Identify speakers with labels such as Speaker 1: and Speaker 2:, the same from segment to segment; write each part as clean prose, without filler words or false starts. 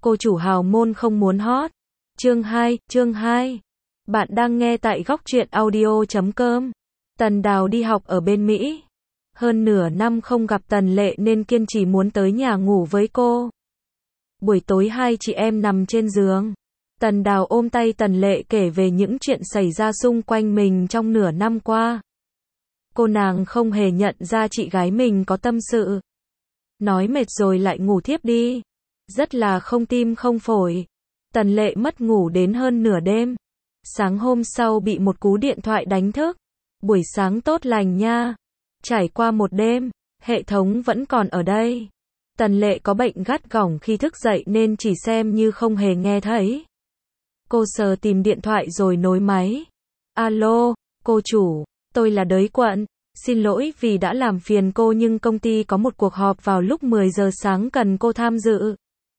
Speaker 1: Cô chủ hào môn không muốn hot. Chương 2. Bạn đang nghe tại góc truyện audio.com. Tần Đào đi học ở bên Mỹ. Hơn nửa năm không gặp Tần Lệ nên kiên trì muốn tới nhà ngủ với cô. Buổi tối hai chị em nằm trên giường. Tần Đào ôm tay Tần Lệ kể về những chuyện xảy ra xung quanh mình trong nửa năm qua. Cô nàng không hề nhận ra chị gái mình có tâm sự. Nói mệt rồi lại ngủ thiếp đi. Rất là không tim không phổi. Tần Lệ mất ngủ đến hơn nửa đêm. Sáng hôm sau bị một cú điện thoại đánh thức. Buổi sáng tốt lành nha. Trải qua một đêm, hệ thống vẫn còn ở đây. Tần Lệ có bệnh gắt gỏng khi thức dậy nên chỉ xem như không hề nghe thấy. Cô sờ tìm điện thoại rồi nối máy. Alo, cô chủ, tôi là Đới Quận. Xin lỗi vì đã làm phiền cô nhưng công ty có một cuộc họp vào lúc 10 giờ sáng cần cô tham dự.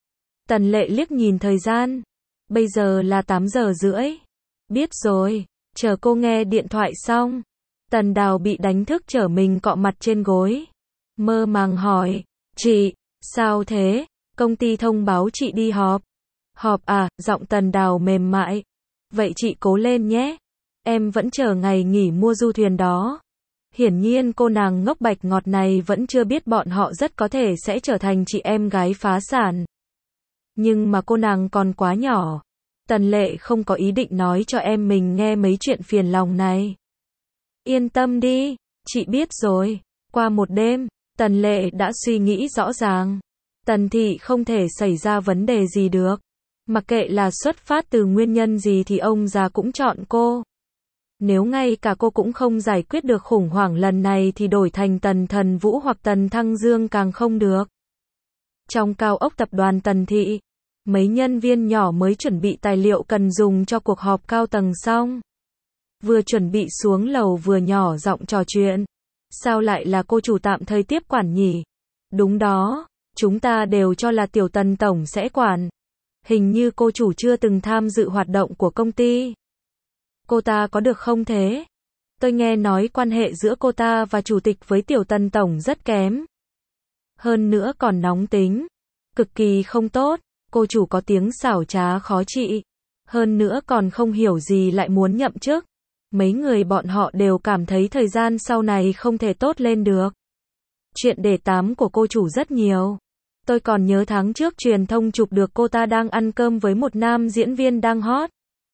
Speaker 1: Tần Lệ liếc nhìn thời gian. Bây giờ là 8 giờ rưỡi. Biết rồi, chờ cô nghe điện thoại xong. Tần Đào bị đánh thức trở mình cọ mặt trên gối. Mơ màng hỏi, chị, sao thế? Công ty thông báo chị đi họp. Họp à, giọng Tần Đào mềm mại. Vậy chị cố lên nhé. Em vẫn chờ ngày nghỉ mua du thuyền đó. Hiển nhiên cô nàng ngốc bạch ngọt này vẫn chưa biết bọn họ rất có thể sẽ trở thành chị em gái phá sản. Nhưng mà cô nàng còn quá nhỏ. Tần Lệ không có ý định nói cho em mình nghe mấy chuyện phiền lòng này. Yên tâm đi, chị biết rồi. Qua một đêm, Tần Lệ đã suy nghĩ rõ ràng. Tần thị không thể xảy ra vấn đề gì được. Mặc kệ là xuất phát từ nguyên nhân gì thì ông già cũng chọn cô. Nếu ngay cả cô cũng không giải quyết được khủng hoảng lần này thì đổi thành Tần Thần Vũ hoặc Tần Thăng Dương càng không được. Trong cao ốc tập đoàn Tần thị, mấy nhân viên nhỏ mới chuẩn bị tài liệu cần dùng cho cuộc họp cao tầng xong. Vừa chuẩn bị xuống lầu vừa nhỏ giọng trò chuyện. Sao lại là cô chủ tạm thời tiếp quản nhỉ? Đúng đó, chúng ta đều cho là tiểu Tần tổng sẽ quản. Hình như cô chủ chưa từng tham dự hoạt động của công ty. Cô ta có được không thế? Tôi nghe nói quan hệ giữa cô ta và chủ tịch với tiểu Tần tổng rất kém. Hơn nữa còn nóng tính. Cực kỳ không tốt. Cô chủ có tiếng xảo trá khó trị. Hơn nữa còn không hiểu gì lại muốn nhậm chức. Mấy người bọn họ đều cảm thấy thời gian sau này không thể tốt lên được. Chuyện đề tám của cô chủ rất nhiều. Tôi còn nhớ tháng trước truyền thông chụp được cô ta đang ăn cơm với một nam diễn viên đang hot.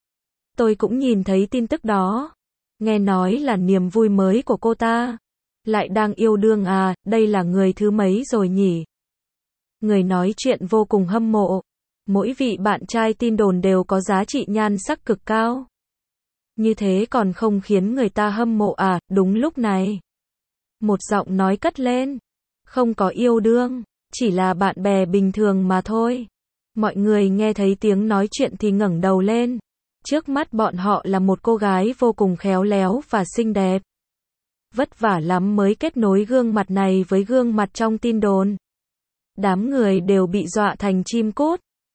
Speaker 1: Tôi cũng nhìn thấy tin tức đó. Nghe nói là niềm vui mới của cô ta. Lại đang yêu đương à, đây là người thứ mấy rồi nhỉ? Người nói chuyện vô cùng hâm mộ. Mỗi vị bạn trai tin đồn đều có giá trị nhan sắc cực cao. Như thế còn không khiến người ta hâm mộ à? Đúng lúc này, một giọng nói cất lên. Không có yêu đương, chỉ là bạn bè bình thường mà thôi. Mọi người nghe thấy tiếng nói chuyện thì ngẩng đầu lên. Trước mắt bọn họ là một cô gái vô cùng khéo léo và xinh đẹp. Vất vả lắm mới kết nối gương mặt này với gương mặt trong tin đồn. Đám người đều bị dọa thành chim cút.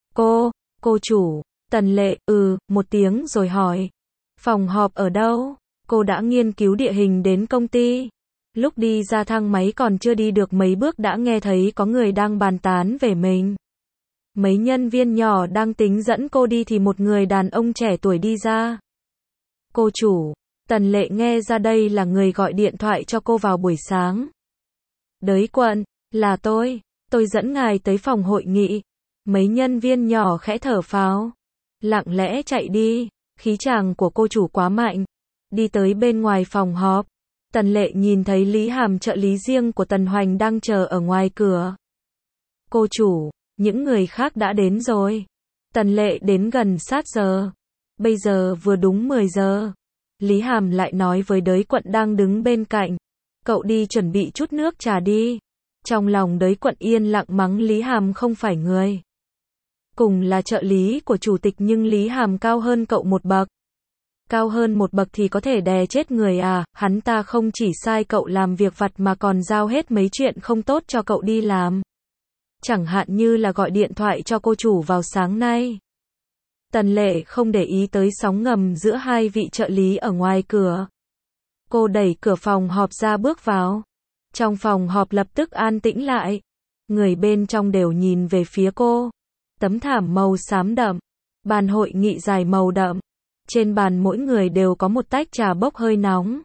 Speaker 1: Cô chủ, Tần Lệ, một tiếng rồi hỏi. Phòng họp ở đâu? Cô đã nghiên cứu địa hình đến công ty. Lúc đi ra thang máy còn chưa đi được mấy bước đã nghe thấy có người đang bàn tán về mình. Mấy nhân viên nhỏ đang tính dẫn cô đi thì một người đàn ông trẻ tuổi đi ra. Cô chủ, Tần Lệ nghe ra đây là người gọi điện thoại cho cô vào buổi sáng. Đới Quận, là tôi dẫn ngài tới phòng hội nghị. Mấy nhân viên nhỏ khẽ thở phào. Lặng lẽ chạy đi. Khí chàng của cô chủ quá mạnh. Đi tới bên ngoài phòng họp. Tần Lệ nhìn thấy Lý Hàm trợ lý riêng của Tần Hoành đang chờ ở ngoài cửa. Cô chủ, những người khác đã đến rồi. Tần Lệ đến gần sát giờ. Bây giờ vừa đúng 10 giờ. Lý Hàm lại nói với Đới Quận đang đứng bên cạnh. Cậu đi chuẩn bị chút nước trà đi. Trong lòng Đới Quận yên lặng mắng Lý Hàm không phải người. Cùng là trợ lý của chủ tịch nhưng Lý Hàm cao hơn cậu một bậc. Cao hơn một bậc thì có thể đè chết người à? Hắn ta không chỉ sai cậu làm việc vặt mà còn giao hết mấy chuyện không tốt cho cậu đi làm. Chẳng hạn như là gọi điện thoại cho cô chủ vào sáng nay. Tần Lệ không để ý tới sóng ngầm giữa hai vị trợ lý ở ngoài cửa. Cô đẩy cửa phòng họp ra bước vào. Trong phòng họp lập tức an tĩnh lại. Người bên trong đều nhìn về phía cô. Tấm thảm màu xám đậm. Bàn hội nghị dài màu đậm. Trên bàn mỗi người đều có một tách trà bốc hơi nóng.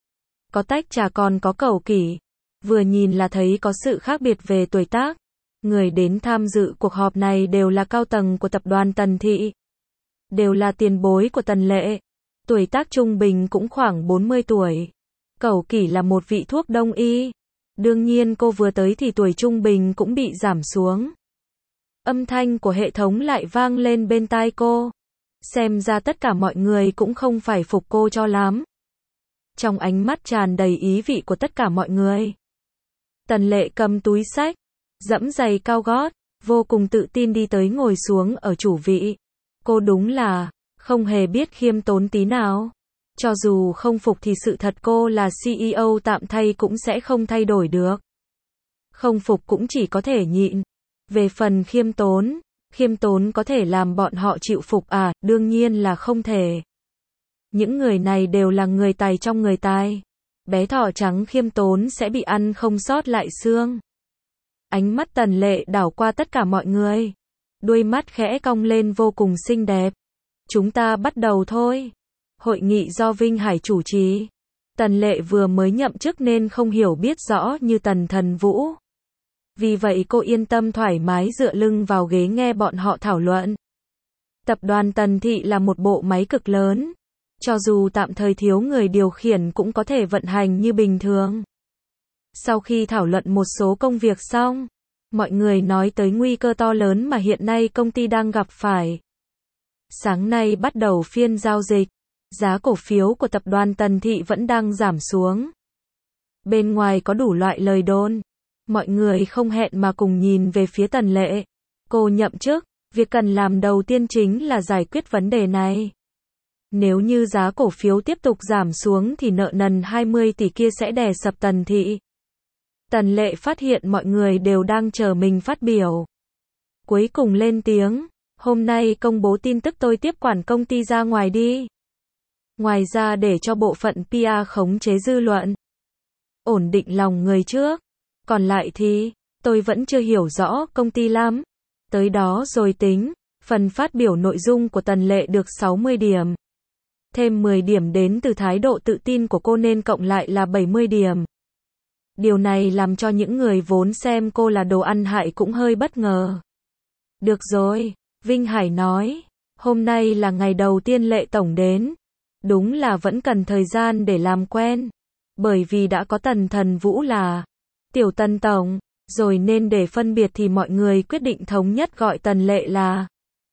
Speaker 1: Có tách trà còn có cẩu kỷ. Vừa nhìn là thấy có sự khác biệt về tuổi tác. Người đến tham dự cuộc họp này đều là cao tầng của tập đoàn Tần Thị. Đều là tiền bối của Tần Lệ. Tuổi tác trung bình cũng khoảng 40 tuổi. Cẩu kỷ là một vị thuốc đông y. Đương nhiên cô vừa tới thì tuổi trung bình cũng bị giảm xuống. Âm thanh của hệ thống lại vang lên bên tai cô. Xem ra tất cả mọi người cũng không phải phục cô cho lắm. Trong ánh mắt tràn đầy ý vị của tất cả mọi người. Tần Lệ cầm túi xách, giẫm giày cao gót, vô cùng tự tin đi tới ngồi xuống ở chủ vị. Cô đúng là không hề biết khiêm tốn tí nào. Cho dù không phục thì sự thật cô là CEO tạm thay cũng sẽ không thay đổi được. Không phục cũng chỉ có thể nhịn. Về phần khiêm tốn có thể làm bọn họ chịu phục à, đương nhiên là không thể. Những người này đều là người tài trong người tài. Bé thỏ trắng khiêm tốn sẽ bị ăn không sót lại xương. Ánh mắt Tần Lệ đảo qua tất cả mọi người. Đuôi mắt khẽ cong lên vô cùng xinh đẹp. Chúng ta bắt đầu thôi. Hội nghị do Vinh Hải chủ trì. Tần Lệ vừa mới nhậm chức nên không hiểu biết rõ như Tần Thần Vũ. Vì vậy cô yên tâm thoải mái dựa lưng vào ghế nghe bọn họ thảo luận. Tập đoàn Tần Thị là một bộ máy cực lớn. Cho dù tạm thời thiếu người điều khiển cũng có thể vận hành như bình thường. Sau khi thảo luận một số công việc xong, mọi người nói tới nguy cơ to lớn mà hiện nay công ty đang gặp phải. Sáng nay bắt đầu phiên giao dịch, giá cổ phiếu của tập đoàn Tần Thị vẫn đang giảm xuống. Bên ngoài có đủ loại lời đồn. Mọi người không hẹn mà cùng nhìn về phía Tần Lệ. Cô nhậm chức, việc cần làm đầu tiên chính là giải quyết vấn đề này. Nếu như giá cổ phiếu tiếp tục giảm xuống thì nợ nần 20 tỷ kia sẽ đè sập Tần Thị. Tần Lệ phát hiện mọi người đều đang chờ mình phát biểu. Cuối cùng lên tiếng, hôm nay công bố tin tức tôi tiếp quản công ty ra ngoài đi. Ngoài ra để cho bộ phận PR khống chế dư luận. Ổn định lòng người trước. Còn lại thì, tôi vẫn chưa hiểu rõ công ty lắm. Tới đó rồi tính. Phần phát biểu nội dung của Tần Lệ được 60 điểm. Thêm 10 điểm đến từ thái độ tự tin của cô nên cộng lại là 70 điểm. Điều này làm cho những người vốn xem cô là đồ ăn hại cũng hơi bất ngờ. Được rồi, Vinh Hải nói. Hôm nay là ngày đầu tiên Lệ Tổng đến. Đúng là vẫn cần thời gian để làm quen. Bởi vì đã có Tần Thần Vũ là Tiểu Tần Tổng, rồi nên để phân biệt thì mọi người quyết định thống nhất gọi Tần Lệ là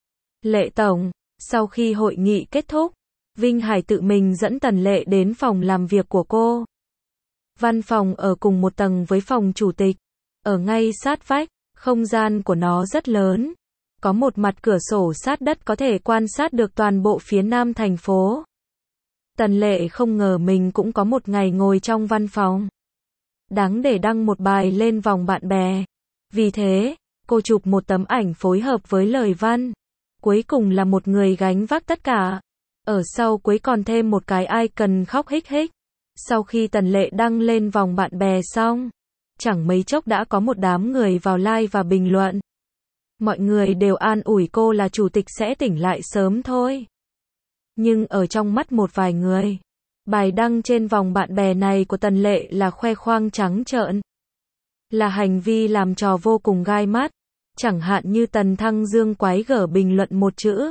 Speaker 1: Lệ Tổng. Sau khi hội nghị kết thúc, Vinh Hải tự mình dẫn Tần Lệ đến phòng làm việc của cô. Văn phòng ở cùng một tầng với phòng chủ tịch, ở ngay sát vách, không gian của nó rất lớn. Có một mặt cửa sổ sát đất có thể quan sát được toàn bộ phía nam thành phố. Tần Lệ không ngờ mình cũng có một ngày ngồi trong văn phòng. Đáng để đăng một bài lên vòng bạn bè. Vì thế, cô chụp một tấm ảnh phối hợp với lời văn. Cuối cùng là một người gánh vác tất cả. Ở sau cuối còn thêm một cái icon khóc hích hích. Sau khi Tần Lệ đăng lên vòng bạn bè xong, chẳng mấy chốc đã có một đám người vào like và bình luận. Mọi người đều an ủi cô là chủ tịch sẽ tỉnh lại sớm thôi. Nhưng ở trong mắt một vài người, bài đăng trên vòng bạn bè này của Tần Lệ là khoe khoang trắng trợn. Là hành vi làm trò vô cùng gai mắt. Chẳng hạn như Tần Thăng Dương quái gở bình luận một chữ.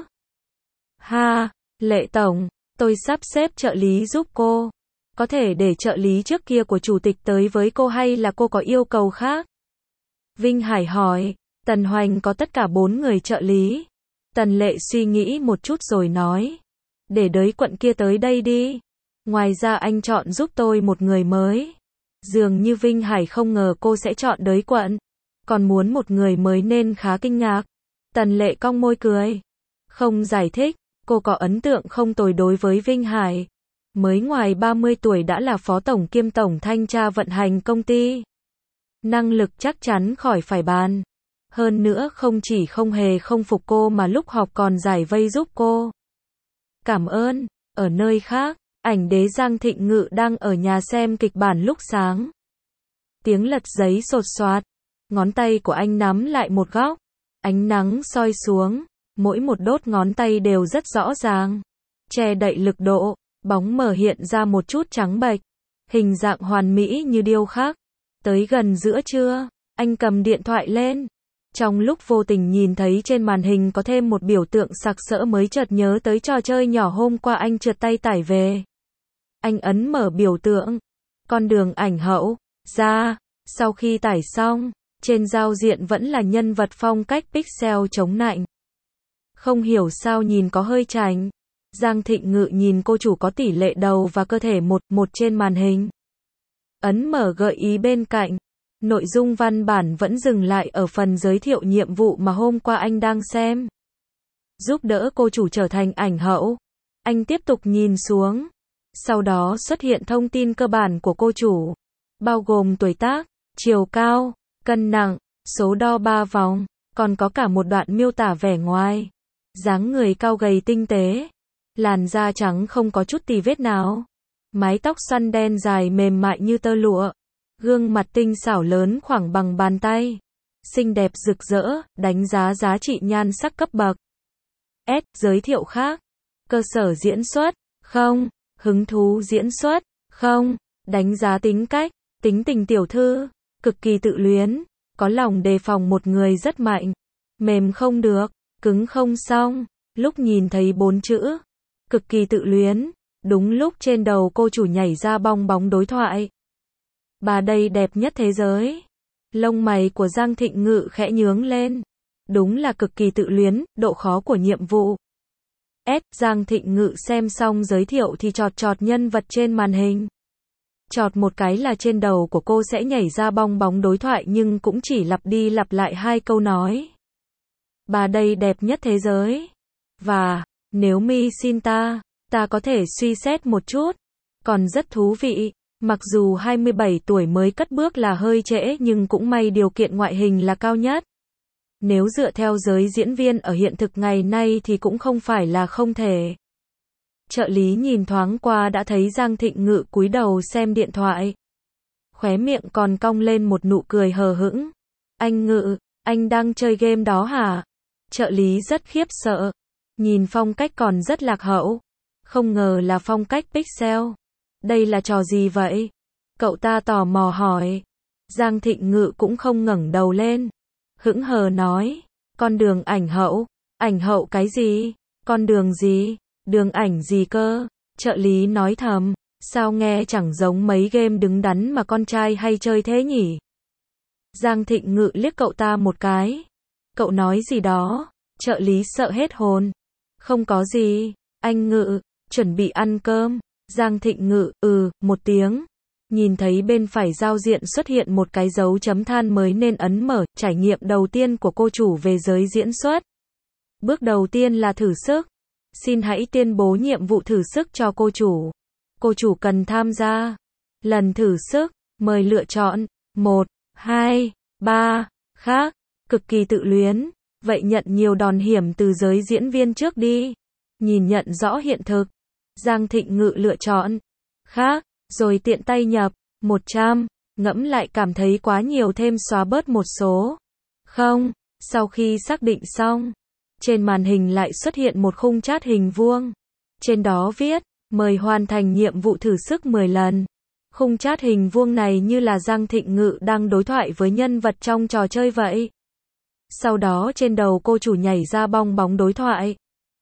Speaker 1: Ha, Lệ Tổng, tôi sắp xếp trợ lý giúp cô. Có thể để trợ lý trước kia của chủ tịch tới với cô hay là cô có yêu cầu khác? Vinh Hải hỏi, Tần Hoành có tất cả 4 người trợ lý. Tần Lệ suy nghĩ một chút rồi nói. Để đới quận kia tới đây đi. Ngoài ra anh chọn giúp tôi một người mới. Dường như Vinh Hải không ngờ cô sẽ chọn đới quận. Còn muốn một người mới nên khá kinh ngạc. Tần Lệ cong môi cười. Không giải thích, cô có ấn tượng không tồi đối với Vinh Hải. Mới ngoài 30 tuổi đã là phó tổng kiêm tổng thanh tra vận hành công ty. Năng lực chắc chắn khỏi phải bàn. Hơn nữa không chỉ không hề không phục cô mà lúc họp còn giải vây giúp cô. Cảm ơn. Ở nơi khác, ảnh đế Giang Thịnh Ngự đang ở nhà xem kịch bản lúc sáng. Tiếng lật giấy sột soạt. Ngón tay của anh nắm lại một góc. Ánh nắng soi xuống, mỗi một đốt ngón tay đều rất rõ ràng, che đậy lực độ, bóng mờ hiện ra một chút trắng bệch, hình dạng hoàn mỹ như điêu khắc. Tới gần giữa trưa, anh cầm điện thoại lên. Trong lúc vô tình nhìn thấy trên màn hình có thêm một biểu tượng sặc sỡ mới chợt nhớ tới trò chơi nhỏ hôm qua anh trượt tay tải về. Anh ấn mở biểu tượng, con đường ảnh hậu, ra, sau khi tải xong, trên giao diện vẫn là nhân vật phong cách pixel chống nạnh. Không hiểu sao nhìn có hơi chảnh. Giang Thịnh Ngự nhìn cô chủ có tỷ lệ đầu và cơ thể một trên màn hình. Ấn mở gợi ý bên cạnh. Nội dung văn bản vẫn dừng lại ở phần giới thiệu nhiệm vụ mà hôm qua anh đang xem. Giúp đỡ cô chủ trở thành ảnh hậu. Anh tiếp tục nhìn xuống. Sau đó xuất hiện thông tin cơ bản của cô chủ, bao gồm tuổi tác, chiều cao, cân nặng, số đo 3 vòng, còn có cả một đoạn miêu tả vẻ ngoài. Dáng người cao gầy tinh tế, làn da trắng không có chút tì vết nào, mái tóc xoăn đen dài mềm mại như tơ lụa, gương mặt tinh xảo lớn khoảng bằng bàn tay, xinh đẹp rực rỡ, đánh giá giá trị nhan sắc cấp bậc S. Giới thiệu khác. Cơ sở diễn xuất, không. Hứng thú diễn xuất, không. Đánh giá tính cách, tính tình tiểu thư, cực kỳ tự luyến, có lòng đề phòng một người rất mạnh, mềm không được, cứng không xong. Lúc nhìn thấy 4 chữ, cực kỳ tự luyến, đúng lúc trên đầu cô chủ nhảy ra bong bóng đối thoại. Bà đây đẹp nhất thế giới. Lông mày của Giang Thịnh Ngự khẽ nhướng lên. Đúng là cực kỳ tự luyến, độ khó của nhiệm vụ. Giang Thịnh Ngự xem xong giới thiệu thì chọt nhân vật trên màn hình. Chọt một cái là trên đầu của cô sẽ nhảy ra bong bóng đối thoại nhưng cũng chỉ lặp đi lặp lại 2 câu nói. Bà đây đẹp nhất thế giới. Và, nếu mi xin ta có thể suy xét một chút. Còn rất thú vị. Mặc dù 27 tuổi mới cất bước là hơi trễ nhưng cũng may điều kiện ngoại hình là cao nhất. Nếu dựa theo giới diễn viên ở hiện thực ngày nay thì cũng không phải là không thể. Trợ lý nhìn thoáng qua đã thấy Giang Thịnh Ngự cúi đầu xem điện thoại. Khóe miệng còn cong lên một nụ cười hờ hững. Anh Ngự, anh đang chơi game đó hả? Trợ lý rất khiếp sợ. Nhìn phong cách còn rất lạc hậu. Không ngờ là phong cách pixel. Đây là trò gì vậy? Cậu ta tò mò hỏi. Giang Thịnh Ngự cũng không ngẩng đầu lên. Hững hờ nói. Con đường ảnh hậu. Ảnh hậu cái gì? Con đường gì? Đường ảnh gì cơ? Trợ lý nói thầm. Sao nghe chẳng giống mấy game đứng đắn mà con trai hay chơi thế nhỉ? Giang Thịnh Ngự liếc cậu ta một cái. Cậu nói gì đó? Trợ lý sợ hết hồn. Không có gì. Anh Ngự, chuẩn bị ăn cơm. Giang Thịnh Ngự, một tiếng. Nhìn thấy bên phải giao diện xuất hiện một cái dấu chấm than mới nên ấn mở. Trải nghiệm đầu tiên của cô chủ về giới diễn xuất. Bước đầu tiên là thử sức. Xin hãy tuyên bố nhiệm vụ thử sức cho cô chủ. Cô chủ cần tham gia. Lần thử sức, mời lựa chọn 1, 2, 3, khác, cực kỳ tự luyến. Vậy nhận nhiều đòn hiểm từ giới diễn viên trước đi. Nhìn nhận rõ hiện thực. Giang Thịnh Ngự lựa chọn khác, rồi tiện tay nhập 100, ngẫm lại cảm thấy quá nhiều thêm xóa bớt một số. Không, sau khi xác định xong, trên màn hình lại xuất hiện một khung chat hình vuông. Trên đó viết, mời hoàn thành nhiệm vụ thử sức 10 lần. Khung chat hình vuông này như là Giang Thịnh Ngự đang đối thoại với nhân vật trong trò chơi vậy. Sau đó trên đầu cô chủ nhảy ra bong bóng đối thoại.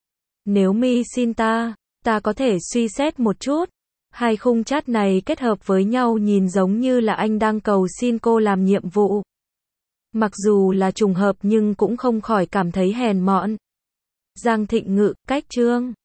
Speaker 1: Nếu mi xin ta có thể suy xét một chút. Hai khung chat này kết hợp với nhau nhìn giống như là anh đang cầu xin cô làm nhiệm vụ. Mặc dù là trùng hợp nhưng cũng không khỏi cảm thấy hèn mọn. Giang Thịnh Ngự, cách chương.